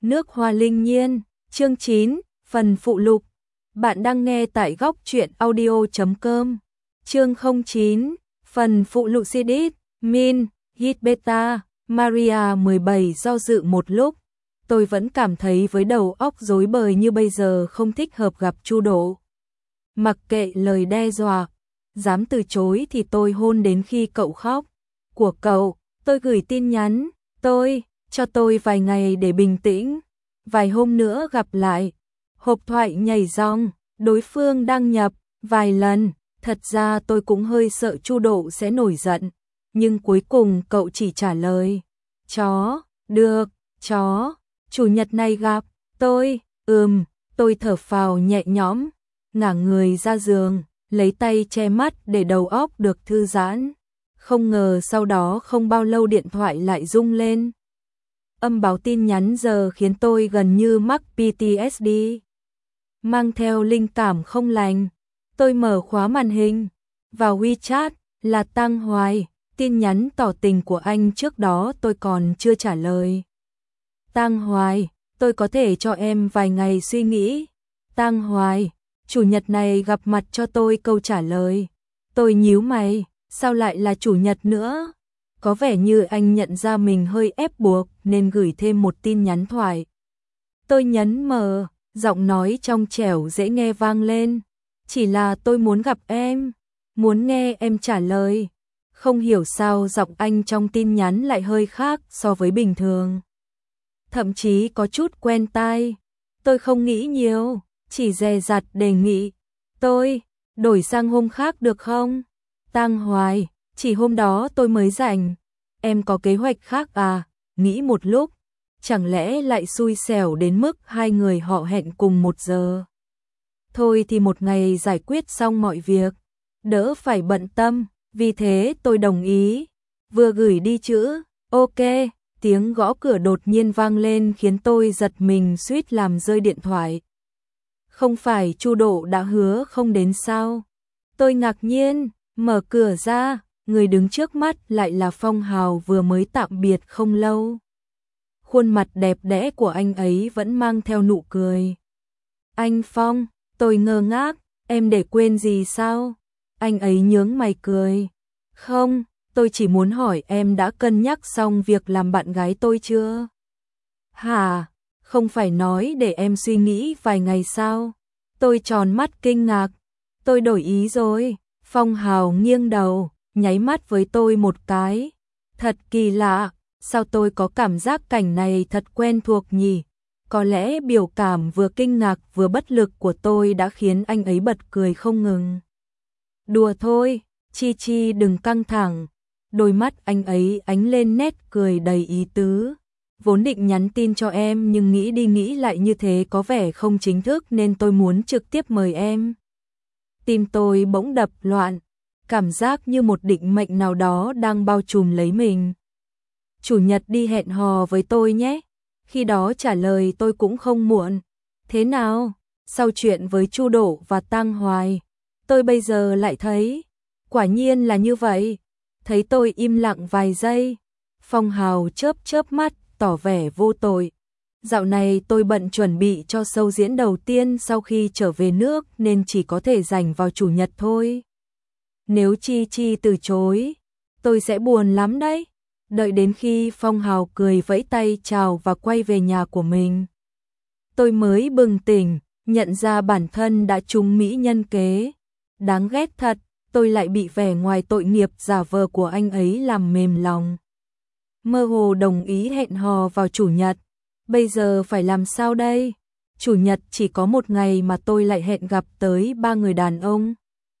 Nước hoa linh nhiên, chương 9, phần phụ lục. Bạn đang nghe tại góc truyện audio.com. Chương 09, phần phụ lục Sidit, Min, Hit Beta, Maria 17 do dự một lúc. Tôi vẫn cảm thấy với đầu óc rối bời như bây giờ không thích hợp gặp Chu Độ. Mặc kệ lời đe dọa, dám từ chối thì tôi hôn đến khi cậu khóc. Của cậu, tôi gửi tin nhắn, cho tôi vài ngày để bình tĩnh, vài hôm nữa gặp lại. Hộp thoại nhảy rong, đối phương đăng nhập vài lần, thật ra tôi cũng hơi sợ Chu Độ sẽ nổi giận, nhưng cuối cùng cậu chỉ trả lời: "Chó, được, chó, chủ nhật này gặp tôi." Tôi thở phào nhẹ nhõm, ngả người ra giường, lấy tay che mắt để đầu óc được thư giãn. Không ngờ sau đó không bao lâu điện thoại lại rung lên. Âm báo tin nhắn giờ khiến tôi gần như mắc PTSD. Mang theo linh cảm không lành, tôi mở khóa màn hình. Vào WeChat là Tăng Hoài, tin nhắn tỏ tình của anh trước đó tôi còn chưa trả lời. Tăng Hoài, tôi có thể cho em vài ngày suy nghĩ. Tăng Hoài, chủ nhật này gặp mặt cho tôi câu trả lời. Tôi nhíu mày, sao lại là chủ nhật nữa? Có vẻ như anh nhận ra mình hơi ép buộc nên gửi thêm một tin nhắn thoại. Tôi nhấn mở, giọng nói trong trẻo dễ nghe vang lên. Chỉ là tôi muốn gặp em, muốn nghe em trả lời. Không hiểu sao giọng anh trong tin nhắn lại hơi khác so với bình thường. Thậm chí có chút quen tai. Tôi không nghĩ nhiều, chỉ dè dặt đề nghị. Tôi, đổi sang hôm khác được không? Tăng Hoài, chỉ hôm đó tôi mới rảnh. Em có kế hoạch khác à? Nghĩ một lúc, chẳng lẽ lại xui xẻo đến mức hai người họ hẹn cùng 1 giờ? Thôi thì một ngày giải quyết xong mọi việc, đỡ phải bận tâm, vì thế tôi đồng ý. Vừa gửi đi chữ OK, tiếng gõ cửa đột nhiên vang lên khiến tôi giật mình suýt làm rơi điện thoại. Không phải Chu Độ đã hứa không đến sao? Tôi ngạc nhiên, mở cửa ra, người đứng trước mắt lại là Phong Hào vừa mới tạm biệt không lâu. Khuôn mặt đẹp đẽ của anh ấy vẫn mang theo nụ cười. Anh Phong, tôi ngơ ngác, em để quên gì sao? Anh ấy nhướng mày cười. Không, tôi chỉ muốn hỏi em đã cân nhắc xong việc làm bạn gái tôi chưa? Hả, không phải nói để em suy nghĩ vài ngày sao? Tôi tròn mắt kinh ngạc. Tôi đổi ý rồi. Phong Hào nghiêng đầu, nháy mắt với tôi một cái. Thật kỳ lạ, sao tôi có cảm giác cảnh này thật quen thuộc nhỉ? Có lẽ biểu cảm vừa kinh ngạc vừa bất lực của tôi đã khiến anh ấy bật cười không ngừng. Đùa thôi, Chi Chi đừng căng thẳng. Đôi mắt anh ấy ánh lên nét cười đầy ý tứ. Vốn định nhắn tin cho em nhưng nghĩ đi nghĩ lại như thế có vẻ không chính thức nên tôi muốn trực tiếp mời em. Tim tôi bỗng đập loạn, cảm giác như một định mệnh nào đó đang bao trùm lấy mình. Chủ nhật đi hẹn hò với tôi nhé. Khi đó trả lời tôi cũng không muộn. Thế nào? Sau chuyện với Chu Độ và Tăng Hoài, tôi bây giờ lại thấy, quả nhiên là như vậy. Thấy tôi im lặng vài giây, Phong Hào chớp chớp mắt, tỏ vẻ vô tội. Dạo này tôi bận chuẩn bị cho show diễn đầu tiên sau khi trở về nước nên chỉ có thể dành vào chủ nhật thôi. Nếu Chi Chi từ chối, tôi sẽ buồn lắm đấy. Đợi đến khi Phong Hào cười vẫy tay chào và quay về nhà của mình, tôi mới bừng tỉnh, nhận ra bản thân đã trúng mỹ nhân kế. Đáng ghét thật, tôi lại bị vẻ ngoài tội nghiệp giả vờ của anh ấy làm mềm lòng. Mơ hồ đồng ý hẹn hò vào chủ nhật. Bây giờ phải làm sao đây? Chủ nhật chỉ có một ngày mà tôi lại hẹn gặp tới 3 người đàn ông.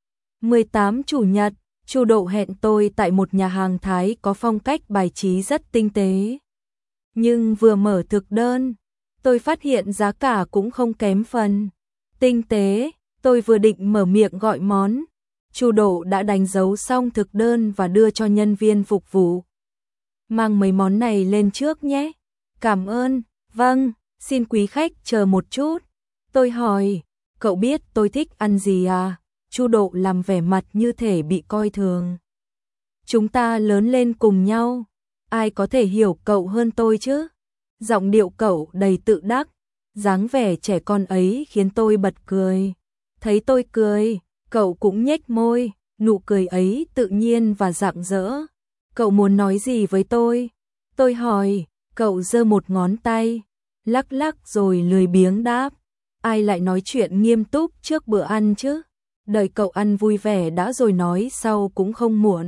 18 chủ nhật, Chu Độ hẹn tôi tại một nhà hàng Thái có phong cách bài trí rất tinh tế. Nhưng vừa mở thực đơn, tôi phát hiện giá cả cũng không kém phần. Tinh tế, tôi vừa định mở miệng gọi món, Chu Độ đã đánh dấu xong thực đơn và đưa cho nhân viên phục vụ. Mang mấy món này lên trước nhé. Cảm ơn, vâng, xin quý khách chờ một chút. Tôi hỏi, cậu biết tôi thích ăn gì à? Chu Độ làm vẻ mặt như thể bị coi thường. Chúng ta lớn lên cùng nhau, ai có thể hiểu cậu hơn tôi chứ? Giọng điệu cậu đầy tự đắc, dáng vẻ trẻ con ấy khiến tôi bật cười. Thấy tôi cười, cậu cũng nhếch môi, nụ cười ấy tự nhiên và rạng rỡ. Cậu muốn nói gì với tôi? Tôi hỏi, cậu giơ một ngón tay, lắc lắc rồi lười biếng đáp. Ai lại nói chuyện nghiêm túc trước bữa ăn chứ? Đợi cậu ăn vui vẻ đã rồi nói sau cũng không muộn.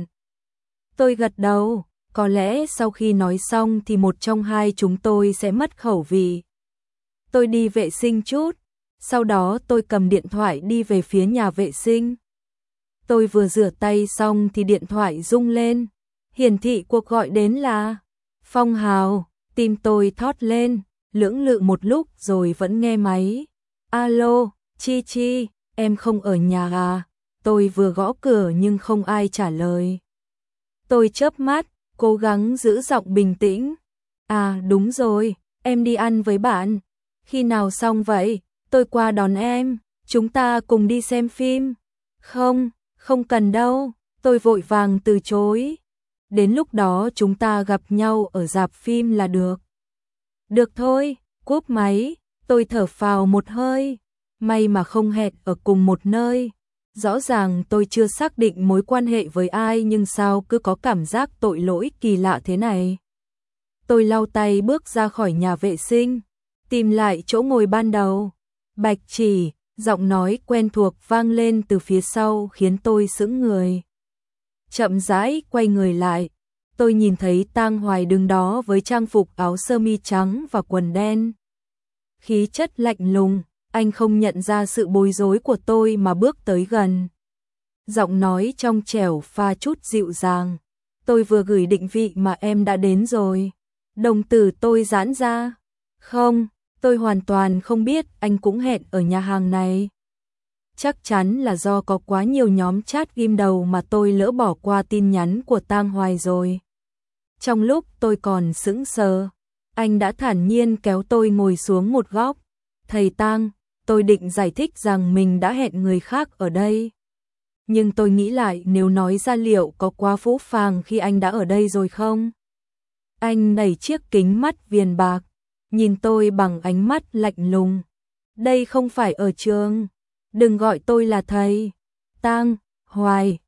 Tôi gật đầu, có lẽ sau khi nói xong thì một trong hai chúng tôi sẽ mất khẩu vị. Tôi đi vệ sinh chút, sau đó tôi cầm điện thoại đi về phía nhà vệ sinh. Tôi vừa rửa tay xong thì điện thoại rung lên, hiển thị cuộc gọi đến là Phong Hào. Tim tôi thót lên, lưỡng lự một lúc rồi vẫn nghe máy. Alo, Chi Chi, em không ở nhà à? Tôi vừa gõ cửa nhưng không ai trả lời. Tôi chớp mắt, cố gắng giữ giọng bình tĩnh. À đúng rồi, em đi ăn với bạn. Khi nào xong vậy? Tôi qua đón em, chúng ta cùng đi xem phim. Không, không cần đâu, tôi vội vàng từ chối. Đến lúc đó chúng ta gặp nhau ở rạp phim là được. Được thôi, cúp máy, tôi thở phào một hơi. May mà không hẹn ở cùng một nơi. Rõ ràng tôi chưa xác định mối quan hệ với ai nhưng sao cứ có cảm giác tội lỗi kỳ lạ thế này. Tôi lau tay bước ra khỏi nhà vệ sinh, tìm lại chỗ ngồi ban đầu. Bạch Chỉ, giọng nói quen thuộc vang lên từ phía sau khiến tôi sững người. Chậm rãi quay người lại, tôi nhìn thấy Tang Hoài đứng đó với trang phục áo sơ mi trắng và quần đen. Khí chất lạnh lùng, anh không nhận ra sự bối rối của tôi mà bước tới gần. Giọng nói trong trẻo pha chút dịu dàng. Tôi vừa gửi định vị mà em đã đến rồi. Đồng tử tôi giãn ra. Không, tôi hoàn toàn không biết anh cũng hẹn ở nhà hàng này. Chắc chắn là do có quá nhiều nhóm chat ghim đầu mà tôi lỡ bỏ qua tin nhắn của Tang Hoài rồi. Trong lúc tôi còn sững sờ, anh đã thản nhiên kéo tôi ngồi xuống một góc. Thầy Tang, tôi định giải thích rằng mình đã hẹn người khác ở đây. Nhưng tôi nghĩ lại nếu nói ra liệu có quá phũ phàng khi anh đã ở đây rồi không? Anh đẩy chiếc kính mắt viền bạc, nhìn tôi bằng ánh mắt lạnh lùng. Đây không phải ở trường. Đừng gọi tôi là thầy. Tang Hoài,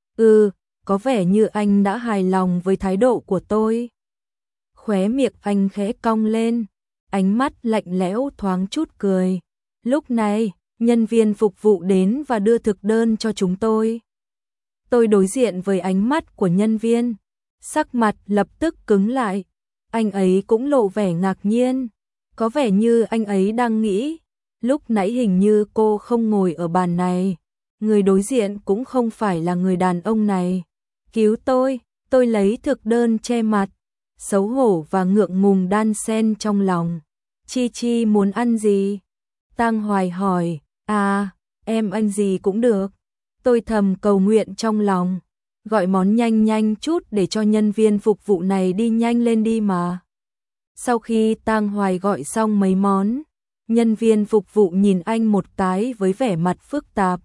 có vẻ như anh đã hài lòng với thái độ của tôi. Khóe miệng anh khẽ cong lên, ánh mắt lạnh lẽo thoáng chút cười. Lúc này, nhân viên phục vụ đến và đưa thực đơn cho chúng tôi. Tôi đối diện với ánh mắt của nhân viên, sắc mặt lập tức cứng lại. Anh ấy cũng lộ vẻ ngạc nhiên, có vẻ như anh ấy đang nghĩ, lúc nãy hình như cô không ngồi ở bàn này, người đối diện cũng không phải là người đàn ông này. Cứu tôi lấy thực đơn che mặt, xấu hổ và ngượng ngùng đan xen trong lòng. Chi Chi muốn ăn gì? Tang Hoài hỏi. À, em ăn gì cũng được. Tôi thầm cầu nguyện trong lòng, gọi món nhanh nhanh chút để cho nhân viên phục vụ này đi nhanh lên đi mà. Sau khi Tang Hoài gọi xong mấy món, nhân viên phục vụ nhìn anh một cái với vẻ mặt phức tạp.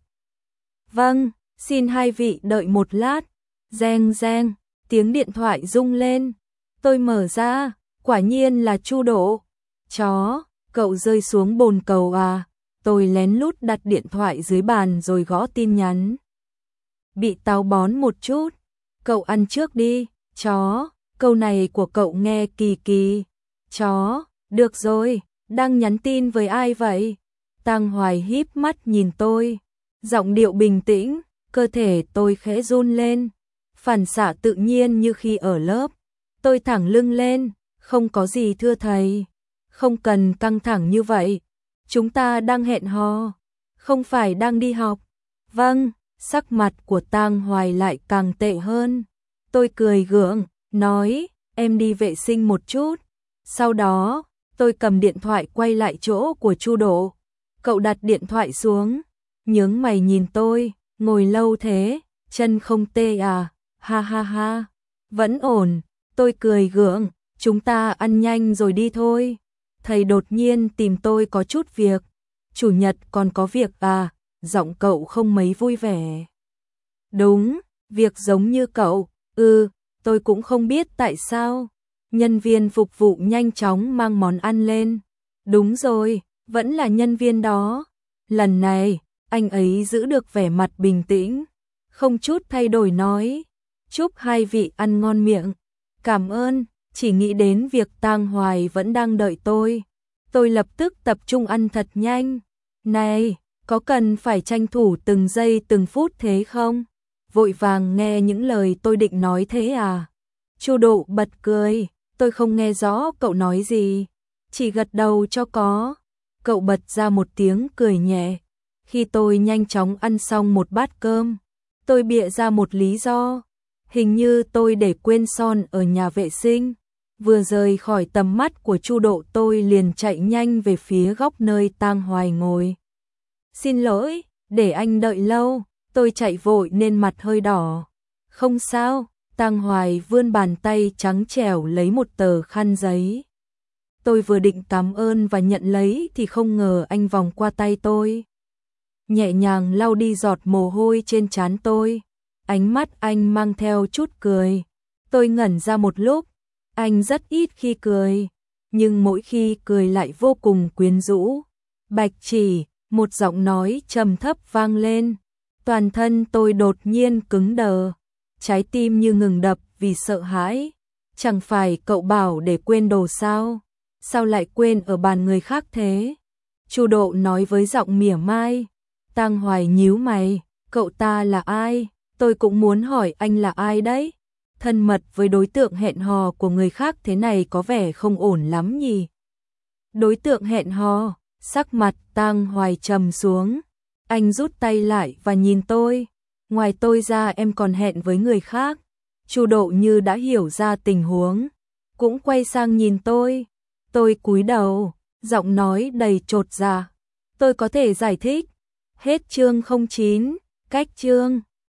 Vâng, xin hai vị đợi một lát. Reng reng, tiếng điện thoại rung lên. Tôi mở ra, quả nhiên là Chu Độ. Chó, cậu rơi xuống bồn cầu à? Tôi lén lút đặt điện thoại dưới bàn rồi gõ tin nhắn. Bị táo bón một chút. Cậu ăn trước đi, chó. Câu này của cậu nghe kỳ kỳ. Chó, được rồi, đang nhắn tin với ai vậy? Tang Hoài híp mắt nhìn tôi, giọng điệu bình tĩnh, cơ thể tôi khẽ run lên, phản xạ tự nhiên như khi ở lớp. Tôi thẳng lưng lên, không có gì thưa thầy, không cần căng thẳng như vậy, chúng ta đang hẹn hò, không phải đang đi học. Vâng, sắc mặt của Tang Hoài lại càng tệ hơn. Tôi cười gượng, nói, em đi vệ sinh một chút. Sau đó, tôi cầm điện thoại quay lại chỗ của Chu Độ. Cậu đặt điện thoại xuống, nhướng mày nhìn tôi, ngồi lâu thế, chân không tê à? Ha ha ha, vẫn ổn. Tôi cười gượng, chúng ta ăn nhanh rồi đi thôi. Thầy đột nhiên tìm tôi có chút việc. Chủ nhật còn có việc à? Giọng cậu không mấy vui vẻ. Đúng, việc giống như cậu. Tôi cũng không biết tại sao. Nhân viên phục vụ nhanh chóng mang món ăn lên. Đúng rồi, vẫn là nhân viên đó. Lần này, anh ấy giữ được vẻ mặt bình tĩnh, không chút thay đổi nói, chúc hai vị ăn ngon miệng. Cảm ơn, chỉ nghĩ đến việc Tang Hoài vẫn đang đợi tôi. Tôi lập tức tập trung ăn thật nhanh. Này, có cần phải tranh thủ từng giây từng phút thế không? Vội vàng nghe những lời tôi định nói thế à? Chu Độ bật cười, tôi không nghe rõ cậu nói gì, chỉ gật đầu cho có. Cậu bật ra một tiếng cười nhẹ. Khi tôi nhanh chóng ăn xong một bát cơm, tôi bịa ra một lý do. Hình như tôi để quên son ở nhà vệ sinh. Vừa rời khỏi tầm mắt của Chu Độ tôi liền chạy nhanh về phía góc nơi Tang Hoài ngồi. Xin lỗi, để anh đợi lâu, tôi chạy vội nên mặt hơi đỏ. Không sao, Tang Hoài vươn bàn tay trắng trẻo lấy một tờ khăn giấy. Tôi vừa định cảm ơn và nhận lấy thì không ngờ anh vòng qua tay tôi, nhẹ nhàng lau đi giọt mồ hôi trên trán tôi. Ánh mắt anh mang theo chút cười. Tôi ngẩn ra một lúc, anh rất ít khi cười, nhưng mỗi khi cười lại vô cùng quyến rũ. Bạch Chỉ, một giọng nói trầm thấp vang lên. Toàn thân tôi đột nhiên cứng đờ, trái tim như ngừng đập vì sợ hãi. Chẳng phải cậu bảo để quên đồ sao? Sao lại quên ở bàn người khác thế? Chu Độ nói với giọng mỉa mai. Tang Hoài nhíu mày, cậu ta là ai? Tôi cũng muốn hỏi anh là ai đấy? Thân mật với đối tượng hẹn hò của người khác thế này có vẻ không ổn lắm nhỉ? Đối tượng hẹn hò, sắc mặt Tang Hoài trầm xuống. Anh rút tay lại và nhìn tôi. Ngoài tôi ra em còn hẹn với người khác. Chu Độ như đã hiểu ra tình huống, cũng quay sang nhìn tôi. Tôi cúi đầu, giọng nói đầy chột dạ. Tôi có thể giải thích. Hết chương 09, cách chương.